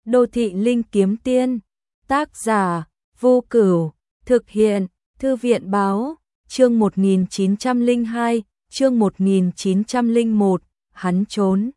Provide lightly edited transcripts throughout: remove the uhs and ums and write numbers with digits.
Đô thị linh kiếm tiên, tác giả Vô Cửu, thực hiện Thư viện báo, chương 1902, chương 1901, hắn trốn.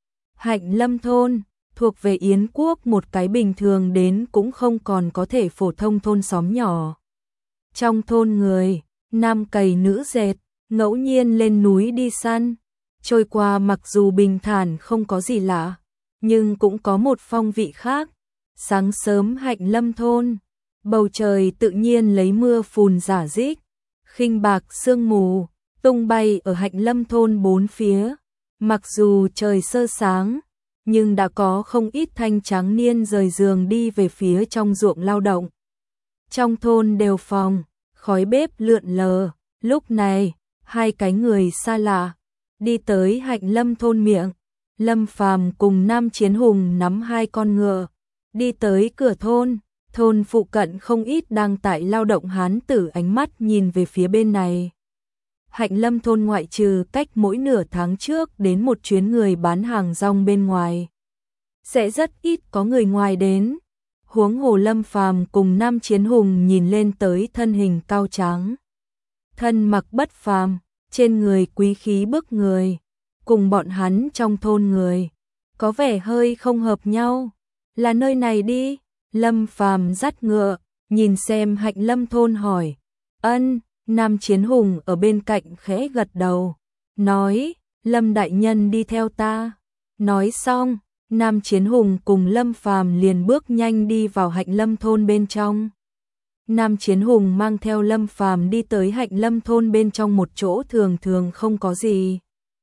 Hạnh Lâm thôn, thuộc về Yến quốc, một cái bình thường đến cũng không còn có thể phổ thông thôn xóm nhỏ. Trong thôn người, nam cày nữ dệt, ngẫu nhiên lên núi đi săn, trôi qua mặc dù bình thản không có gì lạ, nhưng cũng có một phong vị khác. Sáng sớm Hạnh Lâm thôn, bầu trời tự nhiên lấy mưa phùn rả rích, khinh bạc sương mù tung bay ở Hạnh Lâm thôn bốn phía. Mặc dù trời sơ sáng, nhưng đã có không ít thanh tráng niên rời giường đi về phía trong ruộng lao động. Trong thôn đều phòng, khói bếp lượn lờ. Lúc này, hai cái người xa lạ đi tới Hạnh Lâm thôn miệng. Lâm Phàm cùng Nam Chiến Hùng nắm hai con ngựa, đi tới cửa thôn. Thôn phụ cận không ít đang tại lao động hán tử ánh mắt nhìn về phía bên này. Hạnh Lâm thôn ngoại trừ cách mỗi nửa tháng trước đến một chuyến người bán hàng rong bên ngoài, sẽ rất ít có người ngoài đến. Huống hồ Lâm Phàm cùng Nam Chiến Hùng nhìn lên tới thân hình cao tráng, thân mặc bất phàm, trên người quý khí bức người, cùng bọn hắn trong thôn người có vẻ hơi không hợp nhau. Là nơi này đi. Lâm Phàm dắt ngựa, nhìn xem Hạnh Lâm thôn hỏi. Ân. Nam Chiến Hùng ở bên cạnh khẽ gật đầu, nói, Lâm đại nhân đi theo ta. Nói xong, Nam Chiến Hùng cùng Lâm Phàm liền bước nhanh đi vào Hạnh Lâm thôn bên trong. Nam Chiến Hùng mang theo Lâm Phàm đi tới Hạnh Lâm thôn bên trong một chỗ thường thường không có gì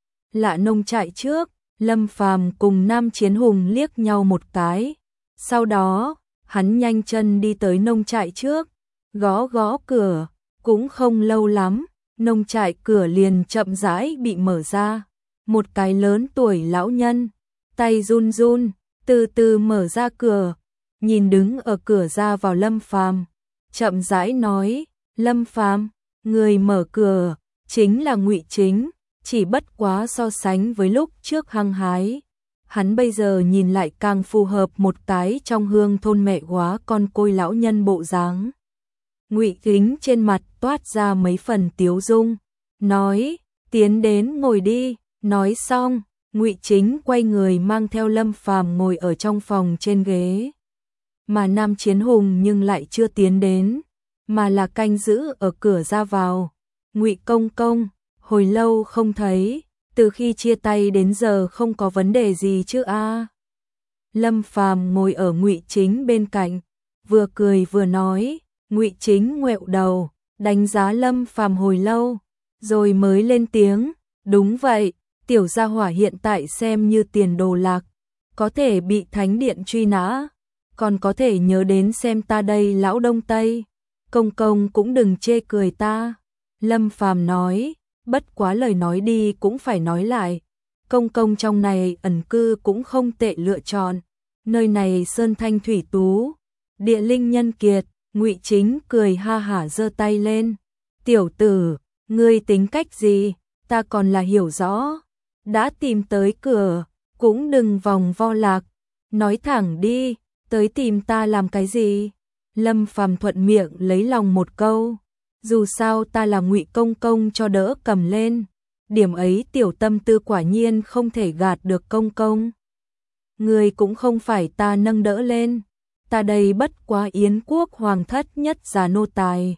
lạ nông trại trước. Lâm Phàm cùng Nam Chiến Hùng liếc nhau một cái, sau đó hắn nhanh chân đi tới nông trại trước, gõ gõ cửa. Cũng không lâu lắm, nông trại cửa liền chậm rãi bị mở ra. Một cái lớn tuổi lão nhân, tay run run, từ từ mở ra cửa, nhìn đứng ở cửa ra vào Lâm Phàm, chậm rãi nói, Lâm Phàm, người mở cửa chính là Ngụy Chính, chỉ bất quá so sánh với lúc trước hăng hái, hắn bây giờ nhìn lại càng phù hợp một cái trong hương thôn mẹ góa con côi lão nhân bộ dáng. Ngụy Chính trên mặt toát ra mấy phần tiếu dung, nói, tiến đến ngồi đi. Nói xong, Ngụy Chính quay người mang theo Lâm Phàm ngồi ở trong phòng trên ghế. Mà Nam Chiến Hùng nhưng lại chưa tiến đến, mà là canh giữ ở cửa ra vào. Ngụy công công, hồi lâu không thấy, từ khi chia tay đến giờ không có vấn đề gì chứ a? Lâm Phàm ngồi ở Ngụy Chính bên cạnh, vừa cười vừa nói. Ngụy Chính ngoẹo đầu, đánh giá Lâm Phàm hồi lâu, rồi mới lên tiếng, đúng vậy, tiểu gia hỏa hiện tại xem như tiền đồ lạc, có thể bị thánh điện truy nã, còn có thể nhớ đến xem ta đây lão Đông Tây, công công cũng đừng chê cười ta. Lâm Phàm nói, bất quá lời nói đi cũng phải nói lại, công công trong này ẩn cư cũng không tệ lựa chọn, nơi này sơn thanh thủy tú, địa linh nhân kiệt. Ngụy Chính cười ha hả giơ tay lên, tiểu tử, ngươi tính cách gì, ta còn là hiểu rõ, đã tìm tới cửa, cũng đừng vòng vo lạc, nói thẳng đi, tới tìm ta làm cái gì? Lâm Phàm thuận miệng lấy lòng một câu, dù sao ta là Ngụy công công cho đỡ cầm lên, điểm ấy tiểu tâm tư quả nhiên không thể gạt được công công. Ngươi cũng không phải ta nâng đỡ lên. Ta đây bất quá Yến quốc hoàng thất nhất già nô tài,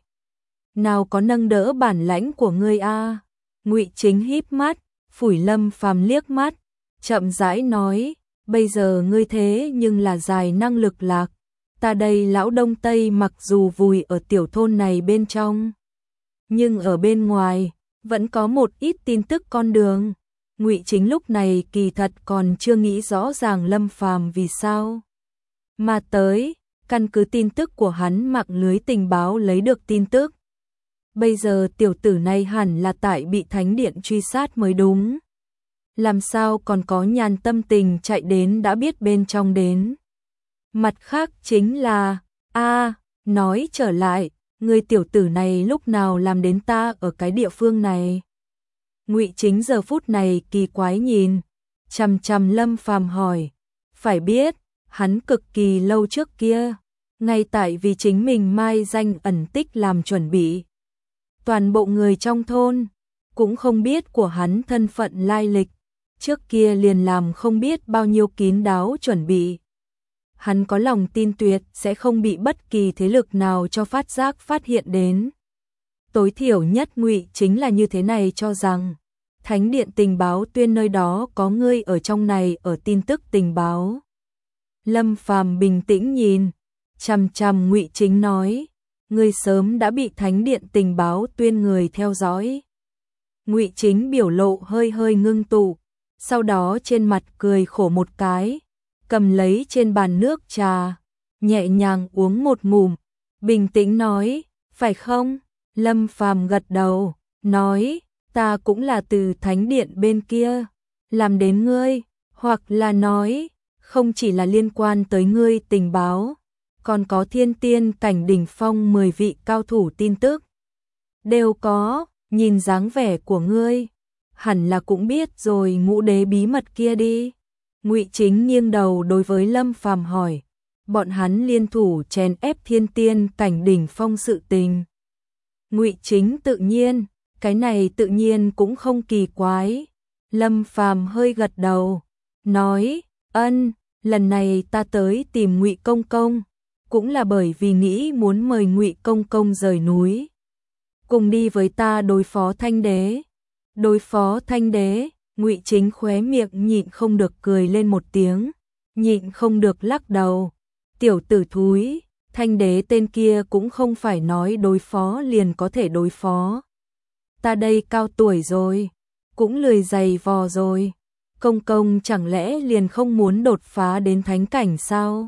nào có nâng đỡ bản lãnh của ngươi a? Ngụy Chính híp mắt, phủi Lâm Phàm liếc mắt, chậm rãi nói, bây giờ ngươi thế nhưng là dài năng lực lạc, ta đây lão Đông Tây mặc dù vùi ở tiểu thôn này bên trong, nhưng ở bên ngoài vẫn có một ít tin tức con đường. Ngụy Chính lúc này kỳ thật còn chưa nghĩ rõ ràng Lâm Phàm vì sao mà tới, căn cứ tin tức của hắn mạng lưới tình báo lấy được tin tức. Bây giờ tiểu tử này hẳn là tại bị thánh điện truy sát mới đúng. Làm sao còn có nhàn tâm tình chạy đến đã biết bên trong đến. Mặt khác chính là, nói trở lại, người tiểu tử này lúc nào làm đến ta ở cái địa phương này. Ngụy Chính giờ phút này kỳ quái nhìn, chằm chằm Lâm Phàm hỏi, phải biết, hắn cực kỳ lâu trước kia, ngay tại vì chính mình mai danh ẩn tích làm chuẩn bị. Toàn bộ người trong thôn cũng không biết của hắn thân phận lai lịch, trước kia liền làm không biết bao nhiêu kín đáo chuẩn bị. Hắn có lòng tin tuyệt sẽ không bị bất kỳ thế lực nào cho phát hiện đến. Tối thiểu nhất Ngụy Chính là như thế này cho rằng, Thánh điện tình báo tuyên nơi đó có ngươi ở trong này ở tin tức tình báo. Lâm Phàm bình tĩnh nhìn, chằm chằm Ngụy Chính nói, ngươi sớm đã bị Thánh điện tình báo tuyên người theo dõi. Ngụy Chính biểu lộ hơi hơi ngưng tụ, sau đó trên mặt cười khổ một cái, cầm lấy trên bàn nước trà, nhẹ nhàng uống một ngụm, bình tĩnh nói, phải không? Lâm Phàm gật đầu, nói, ta cũng là từ Thánh điện bên kia, làm đến ngươi, hoặc là nói, không chỉ là liên quan tới ngươi tình báo, còn có thiên tiên cảnh đỉnh phong 10 vị cao thủ tin tức. Đều có, nhìn dáng vẻ của ngươi, hẳn là cũng biết rồi Ngũ đế bí mật kia đi. Ngụy Chính nghiêng đầu đối với Lâm Phàm hỏi, bọn hắn liên thủ chèn ép thiên tiên cảnh đỉnh phong sự tình. Ngụy Chính tự nhiên, cái này tự nhiên cũng không kỳ quái. Lâm Phàm hơi gật đầu, nói, ân, lần này ta tới tìm Ngụy Công Công, cũng là bởi vì nghĩ muốn mời Ngụy Công Công rời núi, cùng đi với ta đối phó Thanh đế. Đối phó Thanh đế, Ngụy Chính khóe miệng nhịn không được cười lên một tiếng, nhịn không được lắc đầu. Tiểu tử thúi, Thanh đế tên kia cũng không phải nói đối phó liền có thể đối phó. Ta đây cao tuổi rồi, cũng lười giày vò rồi. Công công chẳng lẽ liền không muốn đột phá đến thánh cảnh sao?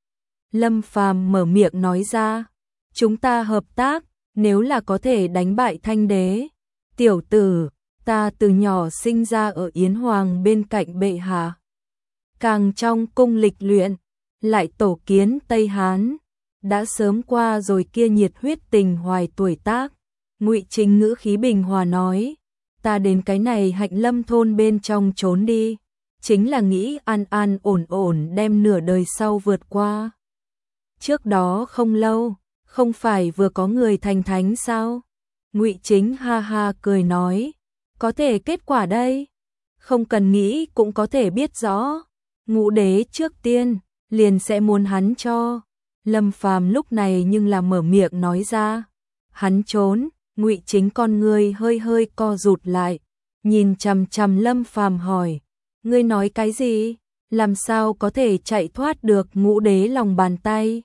Lâm Phàm mở miệng nói ra, chúng ta hợp tác, nếu là có thể đánh bại Thanh đế. Tiểu tử, ta từ nhỏ sinh ra ở Yến Hoàng bên cạnh bệ hạ, càng trong cung lịch luyện, lại tổ kiến Tây Hán, đã sớm qua rồi kia nhiệt huyết tình hoài tuổi tác. Ngụy Chính ngữ khí bình hòa nói, ta đến cái này Hạnh Lâm thôn bên trong trốn đi, chính là nghĩ an an ổn ổn đem nửa đời sau vượt qua. Trước đó không lâu, không phải vừa có người thành thánh sao? Ngụy Chính ha ha cười nói, có thể kết quả đây, không cần nghĩ cũng có thể biết rõ. Ngũ đế trước tiên liền sẽ muốn hắn cho. Lâm Phàm lúc này nhưng là mở miệng nói ra, hắn trốn. Ngụy Chính con người hơi hơi co rụt lại, nhìn chằm chằm Lâm Phàm hỏi, ngươi nói cái gì? Làm sao có thể chạy thoát được Ngũ đế lòng bàn tay?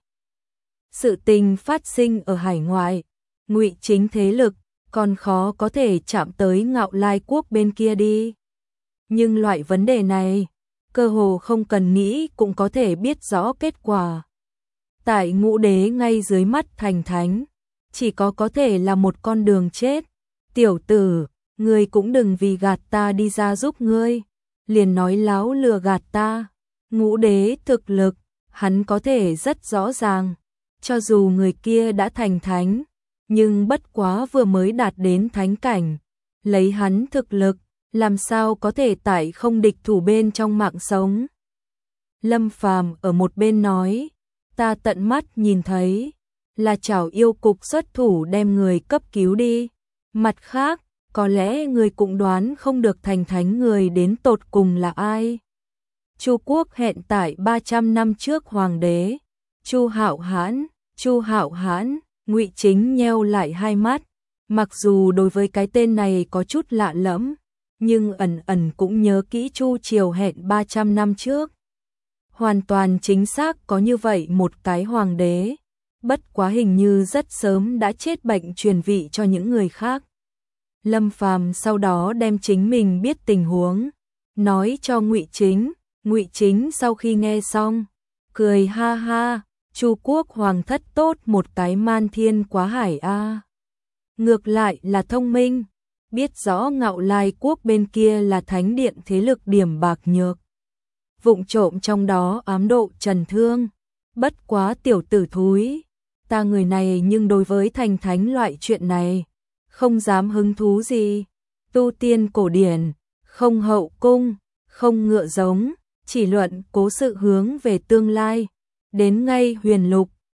Sự tình phát sinh ở hải ngoại, Ngụy Chính thế lực còn khó có thể chạm tới Ngạo Lai quốc bên kia đi. Nhưng loại vấn đề này, cơ hồ không cần nghĩ cũng có thể biết rõ kết quả. Tại Ngũ đế ngay dưới mắt thành thánh, chỉ có thể là một con đường chết. Tiểu tử, ngươi cũng đừng vì gạt ta đi ra giúp ngươi, liền nói láo lừa gạt ta. Ngũ đế thực lực, hắn có thể rất rõ ràng, cho dù người kia đã thành thánh, nhưng bất quá vừa mới đạt đến thánh cảnh, lấy hắn thực lực, làm sao có thể tại không địch thủ bên trong mạng sống. Lâm Phàm ở một bên nói, ta tận mắt nhìn thấy, là Trảo Yêu cục xuất thủ đem người cấp cứu đi. Mặt khác, có lẽ người cũng đoán không được thành thánh người đến tột cùng là ai. Chu quốc hẹn tại 300 năm trước hoàng đế, Chu Hạo Hãn, Ngụy Chính nheo lại hai mắt, mặc dù đối với cái tên này có chút lạ lẫm, nhưng ẩn ẩn cũng nhớ kỹ Chu triều hẹn 300 năm trước. Hoàn toàn chính xác có như vậy một cái hoàng đế, bất quá hình như rất sớm đã chết bệnh truyền vị cho những người khác. Lâm Phàm sau đó đem chính mình biết tình huống, nói cho Ngụy Chính. Ngụy Chính sau khi nghe xong, cười ha ha, Chu quốc hoàng thất tốt một cái man thiên quá hải a. Ngược lại là thông minh, biết rõ Ngạo Lai quốc bên kia là thánh điện thế lực điểm bạc nhược, vụng trộm trong đó ám độ Trần Thương. Bất quá tiểu tử thúi, ta người này nhưng đối với thành thánh loại chuyện này không dám hứng thú gì. Tu tiên cổ điển, không hậu cung, không ngựa giống, chỉ luận cố sự hướng về tương lai. Đến ngay huyền lục,